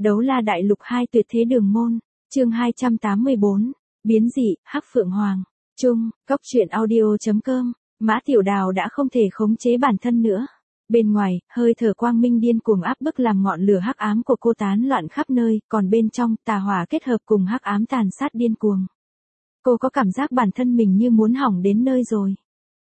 Đấu la đại lục 2 tuyệt thế đường môn, chương 284, biến dị, Hắc Phượng Hoàng, chung, cốc truyện audio.com, Mã Tiểu Đào đã không thể khống chế bản thân nữa. Bên ngoài, hơi thở quang minh điên cuồng áp bức làm ngọn lửa hắc ám của cô tán loạn khắp nơi, còn bên trong, tà hỏa kết hợp cùng hắc ám tàn sát điên cuồng. Cô có cảm giác bản thân mình như muốn hỏng đến nơi rồi.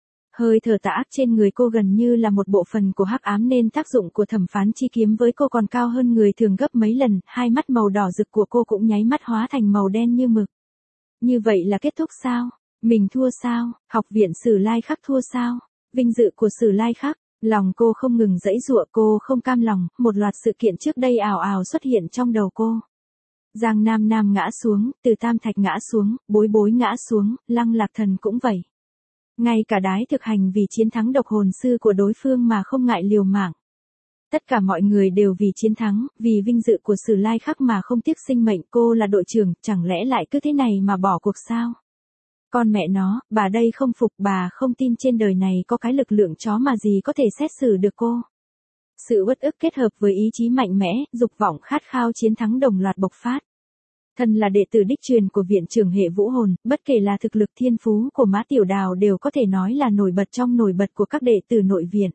Hơi thở tà ác trên người cô gần như là một bộ phận của hắc ám nên tác dụng của thẩm phán chi kiếm với cô còn cao hơn người thường gấp mấy lần, hai mắt màu đỏ rực của cô cũng nháy mắt hóa thành màu đen như mực. Như vậy là kết thúc sao? Mình thua sao? Học viện Sử Lai Khắc thua sao? Vinh dự của Sử Lai Khắc, lòng cô không ngừng giãy giụa, cô không cam lòng, một loạt sự kiện trước đây ào ào xuất hiện trong đầu cô. Giang Nam Nam ngã xuống, Từ Tam Thạch ngã xuống, Bối Bối ngã xuống, Lăng Lạc Thần cũng vậy. Ngay cả Đái Thực Hành vì chiến thắng độc hồn sư của đối phương mà không ngại liều mạng. Tất cả mọi người đều vì chiến thắng, vì vinh dự của Sử Lai Khắc mà không tiếc sinh mệnh. Cô là đội trưởng, chẳng lẽ lại cứ thế này mà bỏ cuộc sao? Con mẹ nó, bà đây không phục, bà không tin trên đời này có cái lực lượng chó mà gì có thể xét xử được cô. Sự uất ức kết hợp với ý chí mạnh mẽ, dục vọng khát khao chiến thắng đồng loạt bộc phát. Thân là đệ tử đích truyền của viện trưởng hệ vũ hồn, bất kể là thực lực thiên phú của Mã Tiểu Đào đều có thể nói là nổi bật trong nổi bật của các đệ tử nội viện.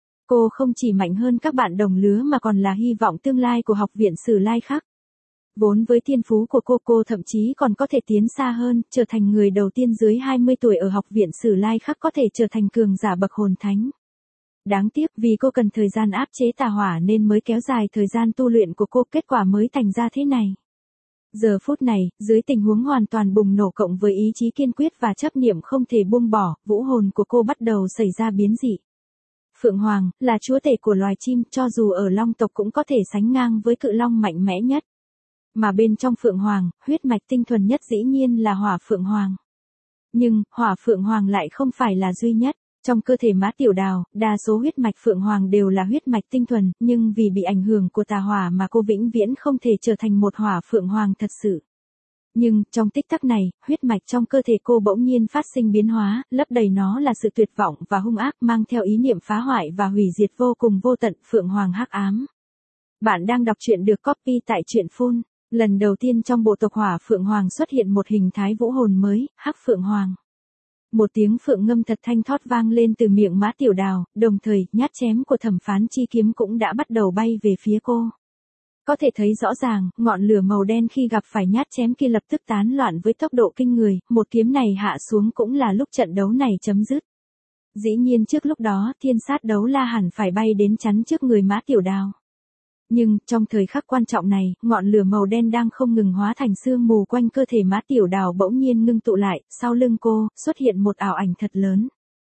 Cô không chỉ mạnh hơn các bạn đồng lứa mà còn là hy vọng tương lai của học viện Sử Lai Khắc. Vốn với thiên phú của cô thậm chí còn có thể tiến xa hơn, trở thành người đầu tiên dưới 20 tuổi ở học viện Sử Lai Khắc có thể trở thành cường giả bậc hồn thánh. Đáng tiếc vì cô cần thời gian áp chế tà hỏa nên mới kéo dài thời gian tu luyện của cô, kết quả mới thành ra thế này. Giờ phút này, dưới tình huống hoàn toàn bùng nổ cộng với ý chí kiên quyết và chấp niệm không thể buông bỏ, vũ hồn của cô bắt đầu xảy ra biến dị. Phượng Hoàng, là chúa tể của loài chim, cho dù ở Long tộc cũng có thể sánh ngang với cự long mạnh mẽ nhất. Mà bên trong Phượng Hoàng, huyết mạch tinh thuần nhất dĩ nhiên là Hỏa Phượng Hoàng. Nhưng, Hỏa Phượng Hoàng lại không phải là duy nhất. Trong cơ thể Mã Tiểu Đào, đa số huyết mạch Phượng Hoàng đều là huyết mạch tinh thuần, nhưng vì bị ảnh hưởng của tà hỏa mà cô vĩnh viễn không thể trở thành một Hỏa Phượng Hoàng thật sự. Nhưng, trong tích tắc này, huyết mạch trong cơ thể cô bỗng nhiên phát sinh biến hóa, lấp đầy nó là sự tuyệt vọng và hung ác, mang theo ý niệm phá hoại và hủy diệt vô cùng vô tận. Phượng Hoàng hắc ám. Bạn đang đọc truyện được copy tại truyện Phun. Lần đầu tiên trong bộ tộc Hỏa Phượng Hoàng xuất hiện một hình thái vũ hồn mới, Hắc Phượng Hoàng. Một tiếng phượng ngâm thật thanh thót vang lên từ miệng Mã Tiểu Đào, đồng thời, nhát chém của thẩm phán chi kiếm cũng đã bắt đầu bay về phía cô. Có thể thấy rõ ràng, ngọn lửa màu đen khi gặp phải nhát chém kia lập tức tán loạn với tốc độ kinh người, một kiếm này hạ xuống cũng là lúc trận đấu này chấm dứt. Dĩ nhiên trước lúc đó, thiên sát đấu la hẳn phải bay đến chắn trước người Mã Tiểu Đào. Nhưng, trong thời khắc quan trọng này, ngọn lửa màu đen đang không ngừng hóa thành sương mù quanh cơ thể Mã Tiểu Đào bỗng nhiên ngưng tụ lại, sau lưng cô, xuất hiện một ảo ảnh thật lớn.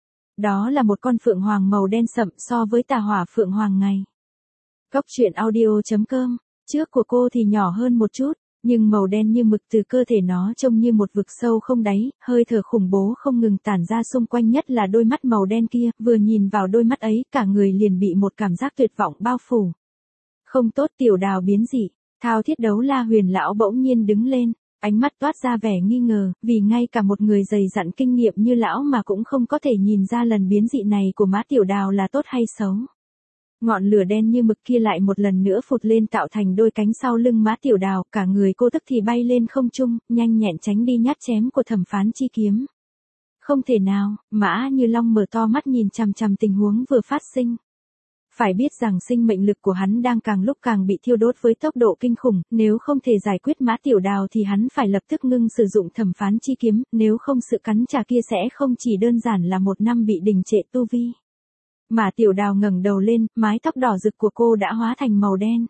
Đó là một con phượng hoàng màu đen sậm so với tà hỏa phượng hoàng ngày. Cốc truyện audio.com, trước của cô thì nhỏ hơn một chút, nhưng màu đen như mực từ cơ thể nó trông như một vực sâu không đáy, hơi thở khủng bố không ngừng tản ra xung quanh, nhất là đôi mắt màu đen kia, vừa nhìn vào đôi mắt ấy, cả người liền bị một cảm giác tuyệt vọng bao phủ. Không tốt, Tiểu Đào biến dị. Thao Thiết Đấu La Huyền lão bỗng nhiên đứng lên, ánh mắt toát ra vẻ nghi ngờ, vì ngay cả một người dày dặn kinh nghiệm như lão mà cũng không có thể nhìn ra lần biến dị này của Mã Tiểu Đào là tốt hay xấu. Ngọn lửa đen như mực kia lại một lần nữa phụt lên tạo thành đôi cánh sau lưng Mã Tiểu Đào, cả người cô tức thì bay lên không trung, nhanh nhẹn tránh đi nhát chém của thẩm phán chi kiếm. Không thể nào, Mã Như Long mở to mắt nhìn chằm chằm tình huống vừa phát sinh. Phải biết rằng sinh mệnh lực của hắn đang càng lúc càng bị thiêu đốt với tốc độ kinh khủng, nếu không thể giải quyết Mã Tiểu Đào thì hắn phải lập tức ngưng sử dụng thẩm phán chi kiếm, nếu không sự cắn trả kia sẽ không chỉ đơn giản là một năm bị đình trệ tu vi. Mã Tiểu Đào ngẩng đầu lên, mái tóc đỏ rực của cô đã hóa thành màu đen.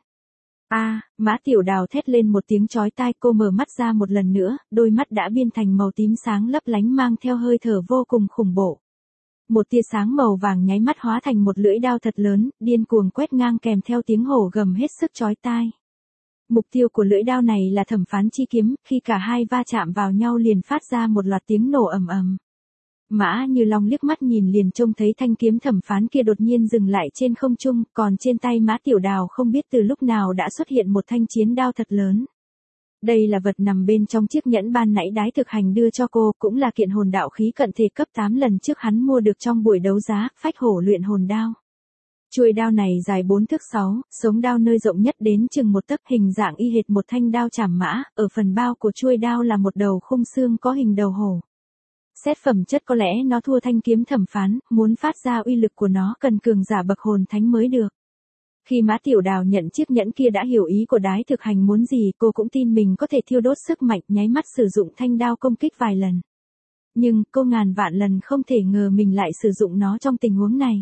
Mã Tiểu Đào thét lên một tiếng chói tai, cô mở mắt ra một lần nữa, đôi mắt đã biến thành màu tím sáng lấp lánh mang theo hơi thở vô cùng khủng bố. Một tia sáng màu vàng nháy mắt hóa thành một lưỡi đao thật lớn, điên cuồng quét ngang kèm theo tiếng hổ gầm hết sức chói tai. Mục tiêu của lưỡi đao này là thẩm phán chi kiếm, khi cả hai va chạm vào nhau liền phát ra một loạt tiếng nổ ầm ầm. Mã Như Long liếc mắt nhìn liền trông thấy thanh kiếm thẩm phán kia đột nhiên dừng lại trên không trung, còn trên tay Mã Tiểu Đào không biết từ lúc nào đã xuất hiện một thanh chiến đao thật lớn. Đây là vật nằm bên trong chiếc nhẫn ban nãy Đái Thực Hành đưa cho cô, cũng là kiện hồn đạo khí cận thể cấp 8 lần trước hắn mua được trong buổi đấu giá, phách hổ luyện hồn đao. Chuôi đao này dài 4 thước 6, sống đao nơi rộng nhất đến chừng 1 tấc, hình dạng y hệt một thanh đao chảm mã, ở phần bao của chuôi đao là một đầu khung xương có hình đầu hổ. Xét phẩm chất có lẽ nó thua thanh kiếm thẩm phán, muốn phát ra uy lực của nó cần cường giả bậc hồn thánh mới được. Khi Mã Tiểu Đào nhận chiếc nhẫn kia đã hiểu ý của Đái Thực Hành muốn gì, cô cũng tin mình có thể thiêu đốt sức mạnh, nháy mắt sử dụng thanh đao công kích vài lần. Nhưng, cô ngàn vạn lần không thể ngờ mình lại sử dụng nó trong tình huống này.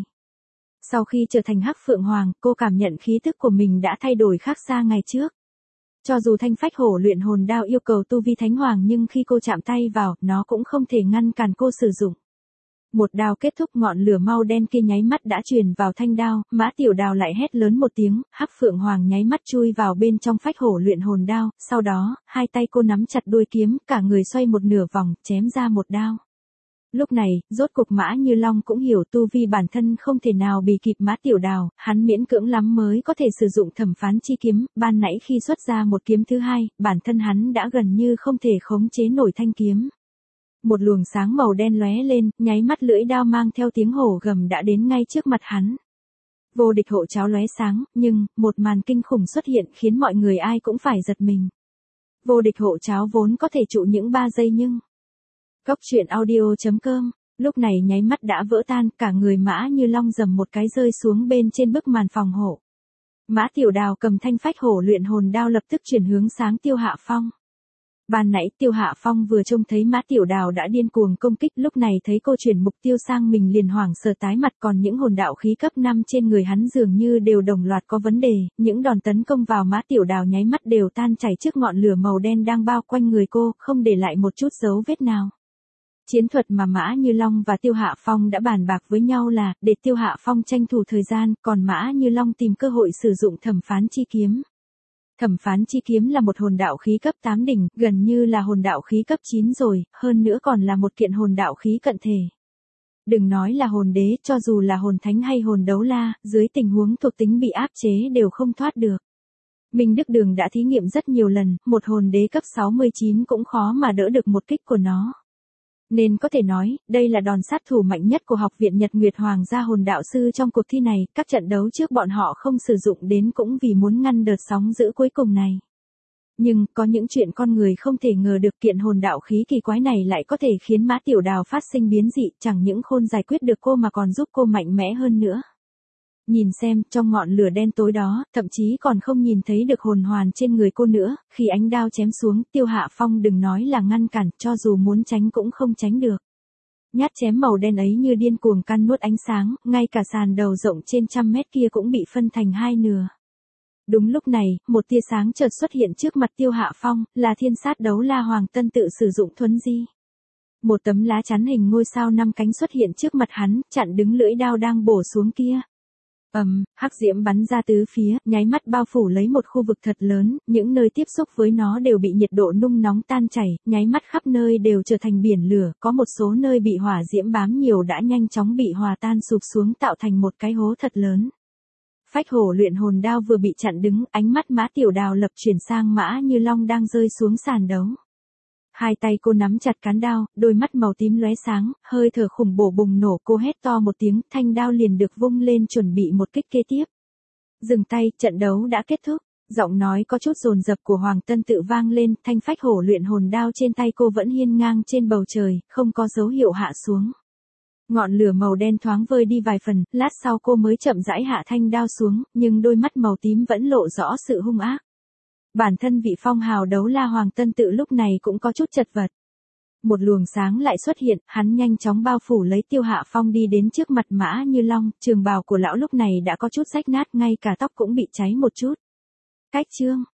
Sau khi trở thành Hắc Phượng Hoàng, cô cảm nhận khí tức của mình đã thay đổi khác xa ngày trước. Cho dù thanh phách hổ luyện hồn đao yêu cầu tu vi thánh hoàng nhưng khi cô chạm tay vào, nó cũng không thể ngăn cản cô sử dụng. Một đao kết thúc, ngọn lửa mau đen kia nháy mắt đã truyền vào thanh đao, Mã Tiểu Đào lại hét lớn một tiếng, Hắc Phượng Hoàng nháy mắt chui vào bên trong phách hổ luyện hồn đao, sau đó, hai tay cô nắm chặt đuôi kiếm, cả người xoay một nửa vòng, chém ra một đao. Lúc này, rốt cục Mã Như Long cũng hiểu tu vi bản thân không thể nào bì kịp Mã Tiểu Đào, hắn miễn cưỡng lắm mới có thể sử dụng thẩm phán chi kiếm, ban nãy khi xuất ra một kiếm thứ hai, bản thân hắn đã gần như không thể khống chế nổi thanh kiếm. Một luồng sáng màu đen lóe lên, nháy mắt lưỡi đao mang theo tiếng hổ gầm đã đến ngay trước mặt hắn. Vô địch hộ cháo lóe sáng, nhưng, một màn kinh khủng xuất hiện khiến mọi người ai cũng phải giật mình. Vô địch hộ cháo vốn có thể trụ những 3 giây nhưng... Cốc truyện audio.com, lúc này nháy mắt đã vỡ tan, cả người Mã Như Long dầm một cái rơi xuống bên trên bức màn phòng hộ. Mã Tiểu Đào cầm thanh phách hổ luyện hồn đao lập tức chuyển hướng sáng Tiêu Hạ Phong. Ban nãy Tiêu Hạ Phong vừa trông thấy Mã Tiểu Đào đã điên cuồng công kích, lúc này thấy cô chuyển mục tiêu sang mình liền hoảng sợ tái mặt, còn những hồn đạo khí cấp 5 trên người hắn dường như đều đồng loạt có vấn đề, những đòn tấn công vào Mã Tiểu Đào nháy mắt đều tan chảy trước ngọn lửa màu đen đang bao quanh người cô, không để lại một chút dấu vết nào. Chiến thuật mà Mã Như Long và Tiêu Hạ Phong đã bàn bạc với nhau là, để Tiêu Hạ Phong tranh thủ thời gian, còn Mã Như Long tìm cơ hội sử dụng thẩm phán chi kiếm. Thẩm phán chi kiếm là một hồn đạo khí cấp 8 đỉnh, gần như là hồn đạo khí cấp 9 rồi, hơn nữa còn là một kiện hồn đạo khí cận thể. Đừng nói là hồn đế, cho dù là hồn thánh hay hồn đấu la, dưới tình huống thuộc tính bị áp chế đều không thoát được. Minh Đức Đường đã thí nghiệm rất nhiều lần, một hồn đế cấp 69 cũng khó mà đỡ được một kích của nó. Nên có thể nói, đây là đòn sát thủ mạnh nhất của Học viện Nhật Nguyệt Hoàng gia hồn đạo sư trong cuộc thi này, các trận đấu trước bọn họ không sử dụng đến cũng vì muốn ngăn đợt sóng dữ cuối cùng này. Nhưng, có những chuyện con người không thể ngờ được, kiện hồn đạo khí kỳ quái này lại có thể khiến Mã Tiểu Đào phát sinh biến dị, chẳng những khôn giải quyết được cô mà còn giúp cô mạnh mẽ hơn nữa. Nhìn xem, trong ngọn lửa đen tối đó, thậm chí còn không nhìn thấy được hồn hoàn trên người cô nữa, khi ánh đao chém xuống, Tiêu Hạ Phong đừng nói là ngăn cản, cho dù muốn tránh cũng không tránh được. Nhát chém màu đen ấy như điên cuồng căn nuốt ánh sáng, ngay cả sàn đầu rộng trên 100 mét kia cũng bị phân thành hai nửa. Đúng lúc này, một tia sáng chợt xuất hiện trước mặt Tiêu Hạ Phong, là thiên sát đấu la Hoàng Tân tự sử dụng thuấn di. Một tấm lá chắn hình ngôi sao 5 cánh xuất hiện trước mặt hắn, chặn đứng lưỡi đao đang bổ xuống kia. Hắc diễm bắn ra tứ phía, nháy mắt bao phủ lấy một khu vực thật lớn, những nơi tiếp xúc với nó đều bị nhiệt độ nung nóng tan chảy, nháy mắt khắp nơi đều trở thành biển lửa, có một số nơi bị hỏa diễm bám nhiều đã nhanh chóng bị hòa tan sụp xuống tạo thành một cái hố thật lớn. Phách hổ luyện hồn đao vừa bị chặn đứng, ánh mắt Mã Tiểu Đào lập chuyển sang Mã Như Long đang rơi xuống sàn đấu. Hai tay cô nắm chặt cán đao, đôi mắt màu tím lóe sáng, hơi thở khủng bổ bùng nổ, cô hét to một tiếng, thanh đao liền được vung lên chuẩn bị một kích kế tiếp. Dừng tay, trận đấu đã kết thúc. Giọng nói có chút dồn dập của Hoàng Tân tự vang lên, thanh phách hổ luyện hồn đao trên tay cô vẫn hiên ngang trên bầu trời, không có dấu hiệu hạ xuống. Ngọn lửa màu đen thoáng vơi đi vài phần, lát sau cô mới chậm rãi hạ thanh đao xuống, nhưng đôi mắt màu tím vẫn lộ rõ sự hung ác. Bản thân vị phong hào đấu la Hoàng Tân tự lúc này cũng có chút chật vật. Một luồng sáng lại xuất hiện, hắn nhanh chóng bao phủ lấy Tiêu Hạ Phong đi đến trước mặt Mã Như Long, trường bào của lão lúc này đã có chút rách nát, ngay cả tóc cũng bị cháy một chút. Cách chương